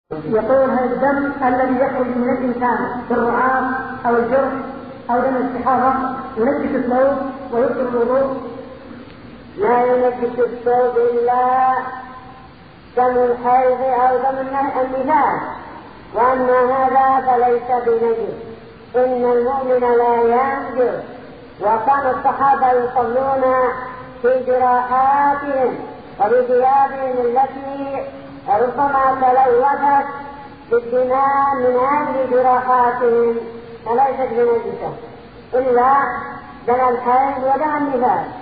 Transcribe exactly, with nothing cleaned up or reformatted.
يقول هل الدم الذي يخرج من الإنسان بالرعاف أو الجرح أو دم الاستحاضة ينجس الثوب ويبطل الوضوء؟ لا ينجس الثوب إلا دم الحيض أو دم النفاس، وأما هذا فليس بنجس. إن المؤمن لا ينجس. وكان الصحابة يصلون في جراحاتهم وفي ثيابهم التي ربما تلوثت بالدماء من أجل جراحاتهم، فليست بنجسة إلا دم الحيض ودم النفاس.